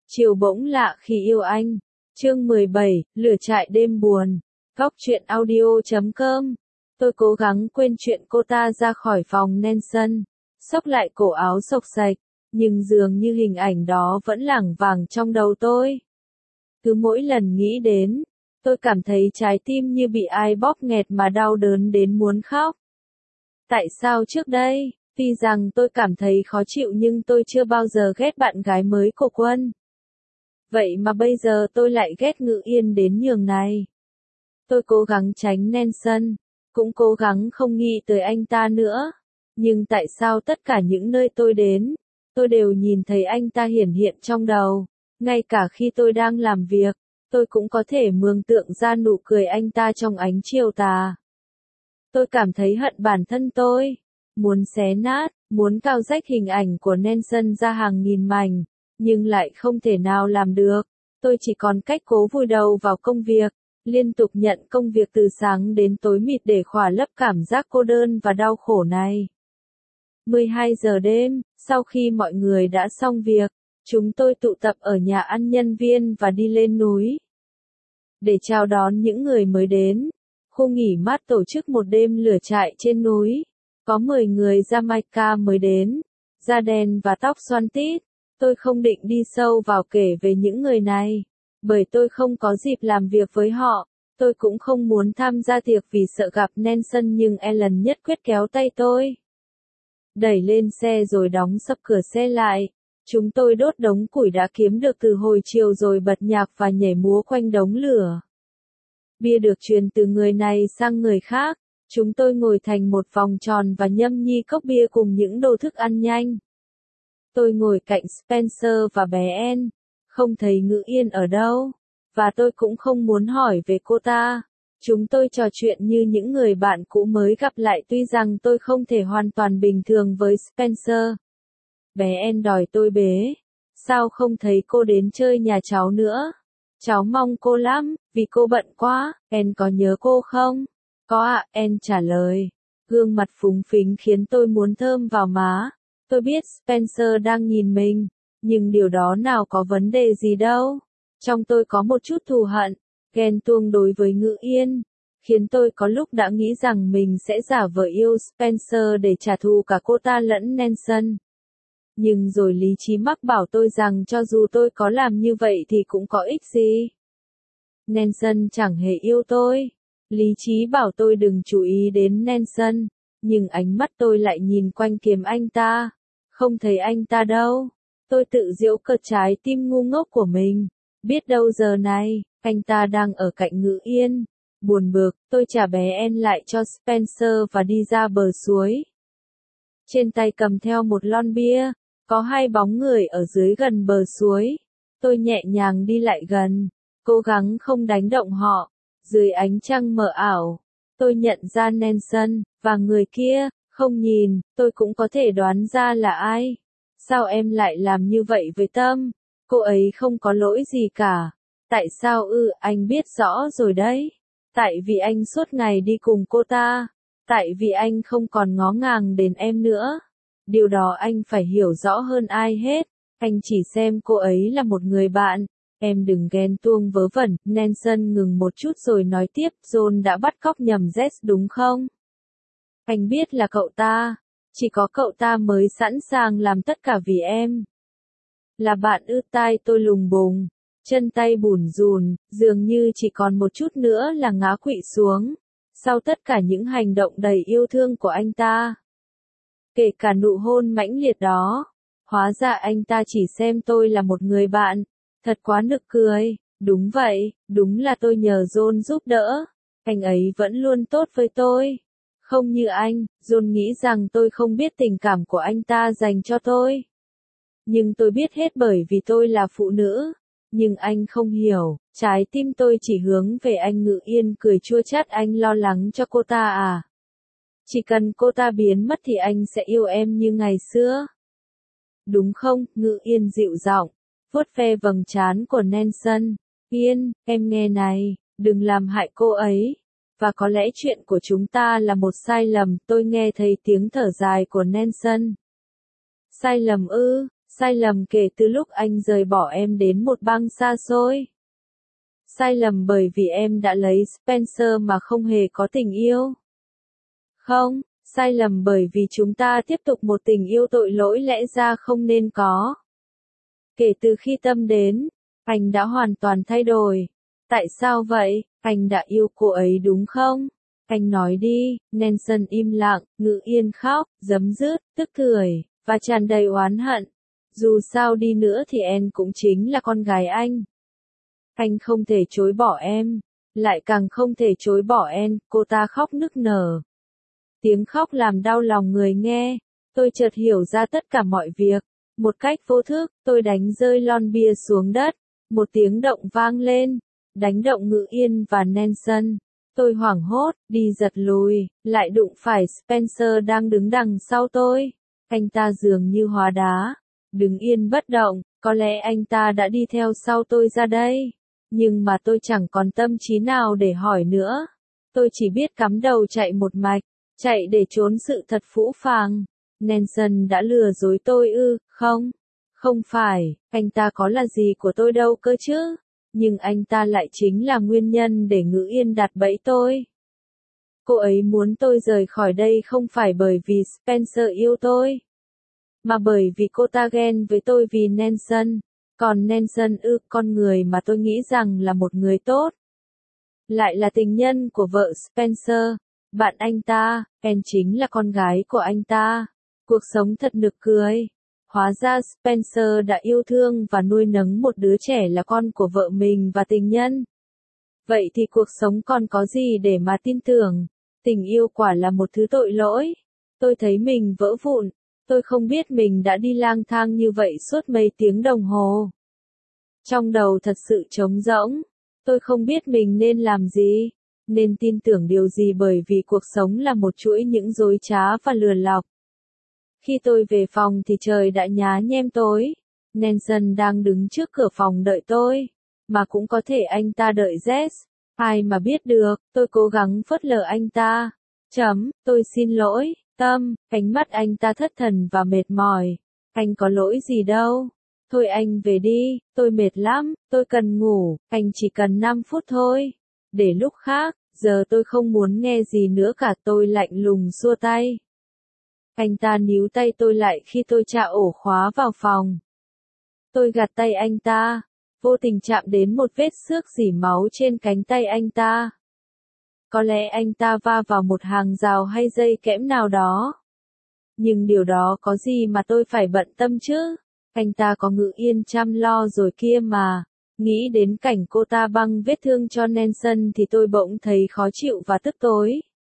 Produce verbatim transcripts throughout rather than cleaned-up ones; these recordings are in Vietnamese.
Chiều bỗng lạ khi yêu anh. Chương mười bảy, lửa trại đêm buồn. Góc truyện audio chấm com. Tôi cố gắng quên chuyện cô ta ra khỏi phòng Nelson, xốc lại cổ áo xộc xạch, nhưng dường như hình ảnh đó vẫn lảng vảng trong đầu tôi. Cứ mỗi lần nghĩ đến, tôi cảm thấy trái tim như bị ai bóp nghẹt mà đau đớn đến muốn khóc. Tại sao trước đây, tuy rằng tôi cảm thấy khó chịu nhưng tôi chưa bao giờ ghét bạn gái mới của Quân. Vậy mà bây giờ tôi lại ghét Ngự Yên đến nhường này. Tôi cố gắng tránh Nelson, cũng cố gắng không nghĩ tới anh ta nữa. Nhưng tại sao tất cả những nơi tôi đến, tôi đều nhìn thấy anh ta hiển hiện trong đầu. Ngay cả khi tôi đang làm việc, tôi cũng có thể mường tượng ra nụ cười anh ta trong ánh chiều tà. Tôi cảm thấy hận bản thân tôi, muốn xé nát, muốn cào rách hình ảnh của Nelson ra hàng nghìn mảnh, nhưng lại không thể nào làm được. Tôi chỉ còn cách cố vùi đầu vào công việc, liên tục nhận công việc từ sáng đến tối mịt để khỏa lấp cảm giác cô đơn và đau khổ này. mười hai giờ đêm, sau khi mọi người đã xong việc, chúng tôi tụ tập ở nhà ăn nhân viên và đi lên núi để chào đón những người mới đến. Khu nghỉ mát tổ chức một đêm lửa trại trên núi. Có mười người Jamaica mới đến, da đen và tóc xoăn tít. Tôi không định đi sâu vào kể về những người này, bởi tôi không có dịp làm việc với họ. Tôi cũng không muốn tham gia tiệc vì sợ gặp Nelson, nhưng Ellen nhất quyết kéo tay tôi đẩy lên xe rồi đóng sập cửa xe lại. Chúng tôi đốt đống củi đã kiếm được từ hồi chiều rồi bật nhạc và nhảy múa quanh đống lửa. Bia được truyền từ người này sang người khác. Chúng tôi ngồi thành một vòng tròn và nhâm nhi cốc bia cùng những đồ thức ăn nhanh. Tôi ngồi cạnh Spencer và bé Anne, không thấy Ngự Yên ở đâu, và tôi cũng không muốn hỏi về cô ta. Chúng tôi trò chuyện như những người bạn cũ mới gặp lại, tuy rằng tôi không thể hoàn toàn bình thường với Spencer. Bé Anne đòi tôi bế. Sao không thấy cô đến chơi nhà cháu nữa? Cháu mong cô lắm, vì cô bận quá. Anne có nhớ cô không? Có ạ, Anne trả lời. Gương mặt phúng phính khiến tôi muốn thơm vào má. Tôi biết Spencer đang nhìn mình, nhưng điều đó nào có vấn đề gì đâu. Trong tôi có một chút thù hận, ghen tuông đối với Ngự Yên, khiến tôi có lúc đã nghĩ rằng mình sẽ giả vờ yêu Spencer để trả thù cả cô ta lẫn Nelson. Nhưng rồi lý trí mách bảo tôi rằng cho dù tôi có làm như vậy thì cũng có ích gì. Nelson chẳng hề yêu tôi. Lý trí bảo tôi đừng chú ý đến Nelson, nhưng ánh mắt tôi lại nhìn quanh kiếm anh ta. Không thấy anh ta đâu. Tôi tự giễu cợt trái tim ngu ngốc của mình. Biết đâu giờ này, anh ta đang ở cạnh Ngự Yên. Buồn bực, tôi trả bé Anne lại cho Spencer và đi ra bờ suối. Trên tay cầm theo một lon bia, có hai bóng người ở dưới gần bờ suối. Tôi nhẹ nhàng đi lại gần, cố gắng không đánh động họ. Dưới ánh trăng mờ ảo, tôi nhận ra Nelson, và người kia. Không nhìn, tôi cũng có thể đoán ra là ai. Sao em lại làm như vậy với Tâm? Cô ấy không có lỗi gì cả. Tại sao ư? Anh biết rõ rồi đấy. Tại vì anh suốt ngày đi cùng cô ta. Tại vì anh không còn ngó ngàng đến em nữa. Điều đó anh phải hiểu rõ hơn ai hết. Anh chỉ xem cô ấy là một người bạn. Em đừng ghen tuông vớ vẩn. Nelson ngừng một chút rồi nói tiếp. John đã bắt cóc nhầm Jess đúng không? Anh biết là cậu ta, chỉ có cậu ta mới sẵn sàng làm tất cả vì em. Là bạn ư? Tai tôi lùng bùng, chân tay bủn rùn, dường như chỉ còn một chút nữa là ngã quỵ xuống. Sau tất cả những hành động đầy yêu thương của anh ta, kể cả nụ hôn mãnh liệt đó, hóa ra anh ta chỉ xem tôi là một người bạn. Thật quá nực cười. Đúng vậy, đúng là tôi nhờ John giúp đỡ. Anh ấy vẫn luôn tốt với tôi. Không như anh. John nghĩ rằng tôi không biết tình cảm của anh ta dành cho tôi. Nhưng tôi biết hết bởi vì tôi là phụ nữ. Nhưng anh không hiểu, trái tim tôi chỉ hướng về anh. Ngự Yên cười chua chát. Anh lo lắng cho cô ta à? Chỉ cần cô ta biến mất thì anh sẽ yêu em như ngày xưa. Đúng không? Ngự Yên dịu giọng, vuốt ve vầng trán của Nelson. Yên, em nghe này, đừng làm hại cô ấy. Và có lẽ chuyện của chúng ta là một sai lầm. Tôi nghe thấy tiếng thở dài của Nelson. Sai lầm ư? Sai lầm kể từ lúc anh rời bỏ em đến một bang xa xôi. Sai lầm bởi vì em đã lấy Spencer mà không hề có tình yêu. Không, sai lầm bởi vì chúng ta tiếp tục một tình yêu tội lỗi lẽ ra không nên có. Kể từ khi Tâm đến, anh đã hoàn toàn thay đổi. Tại sao vậy? Anh đã yêu cô ấy đúng không? Anh nói đi. Nelson im lặng, Ngự Yên khóc, giấm dứt, tức cười, và tràn đầy oán hận. Dù sao đi nữa thì em cũng chính là con gái anh. Anh không thể chối bỏ em, lại càng không thể chối bỏ em, cô ta khóc nức nở. Tiếng khóc làm đau lòng người nghe, tôi chợt hiểu ra tất cả mọi việc. Một cách vô thức, tôi đánh rơi lon bia xuống đất, một tiếng động vang lên, đánh động Ngự Yên và Nelson. Tôi hoảng hốt, đi giật lùi, lại đụng phải Spencer đang đứng đằng sau tôi. Anh ta dường như hóa đá, đứng yên bất động, có lẽ anh ta đã đi theo sau tôi ra đây. Nhưng mà tôi chẳng còn tâm trí nào để hỏi nữa. Tôi chỉ biết cắm đầu chạy một mạch, chạy để trốn sự thật phũ phàng. Nelson đã lừa dối tôi ư? Không, không phải, anh ta có là gì của tôi đâu cơ chứ. Nhưng anh ta lại chính là nguyên nhân để Ngự Yên đặt bẫy tôi. Cô ấy muốn tôi rời khỏi đây không phải bởi vì Spencer yêu tôi, mà bởi vì cô ta ghen với tôi vì Nelson. Còn Nelson ư, con người mà tôi nghĩ rằng là một người tốt, lại là tình nhân của vợ Spencer, bạn anh ta. Em chính là con gái của anh ta. Cuộc sống thật nực cười. Hóa ra Spencer đã yêu thương và nuôi nấng một đứa trẻ là con của vợ mình và tình nhân. Vậy thì cuộc sống còn có gì để mà tin tưởng? Tình yêu quả là một thứ tội lỗi. Tôi thấy mình vỡ vụn. Tôi không biết mình đã đi lang thang như vậy suốt mấy tiếng đồng hồ. Trong đầu thật sự trống rỗng. Tôi không biết mình nên làm gì, nên tin tưởng điều gì bởi vì cuộc sống là một chuỗi những dối trá và lừa lọc. Khi tôi về phòng thì trời đã nhá nhem tối. Nelson đang đứng trước cửa phòng đợi tôi. Mà cũng có thể anh ta đợi Jess. Ai mà biết được, tôi cố gắng phớt lờ anh ta. Chấm, tôi xin lỗi, Tâm. Ánh mắt anh ta thất thần và mệt mỏi. Anh có lỗi gì đâu. Thôi anh về đi, tôi mệt lắm, tôi cần ngủ, anh chỉ cần năm phút thôi. Để lúc khác, giờ tôi không muốn nghe gì nữa cả. Tôi lạnh lùng xua tay. Anh ta níu tay tôi lại khi tôi chạ ổ khóa vào phòng. Tôi gạt tay anh ta, vô tình chạm đến một vết xước rỉ máu trên cánh tay anh ta. Có lẽ anh ta va vào một hàng rào hay dây kẽm nào đó. Nhưng điều đó có gì mà tôi phải bận tâm chứ? Anh ta có Ngự Yên chăm lo rồi kia mà. Nghĩ đến cảnh cô ta băng vết thương cho Nelson thì tôi bỗng thấy khó chịu và tức tối.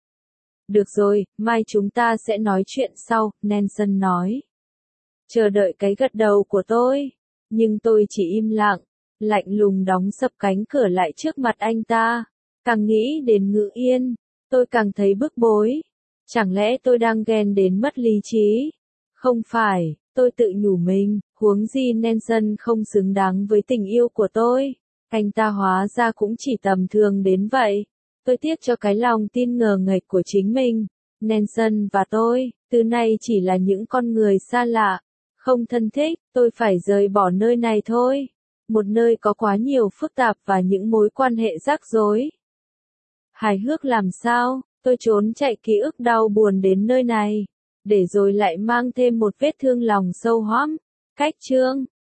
Được rồi, mai chúng ta sẽ nói chuyện sau, Nelson nói. Chờ đợi cái gật đầu của tôi. Nhưng tôi chỉ im lặng, lạnh lùng đóng sập cánh cửa lại trước mặt anh ta. Càng nghĩ đến Ngự Yên, tôi càng thấy bức bối. Chẳng lẽ tôi đang ghen đến mất lý trí? Không phải, tôi tự nhủ mình, huống gì Nelson không xứng đáng với tình yêu của tôi. Anh ta hóa ra cũng chỉ tầm thường đến vậy. Tôi tiếc cho cái lòng tin ngờ nghệch của chính mình. Nelson và tôi, từ nay chỉ là những con người xa lạ, không thân thích. Tôi phải rời bỏ nơi này thôi. Một nơi có quá nhiều phức tạp và những mối quan hệ rắc rối. Hài hước làm sao, tôi trốn chạy ký ức đau buồn đến nơi này, để rồi lại mang thêm một vết thương lòng sâu hoắm. Cách chương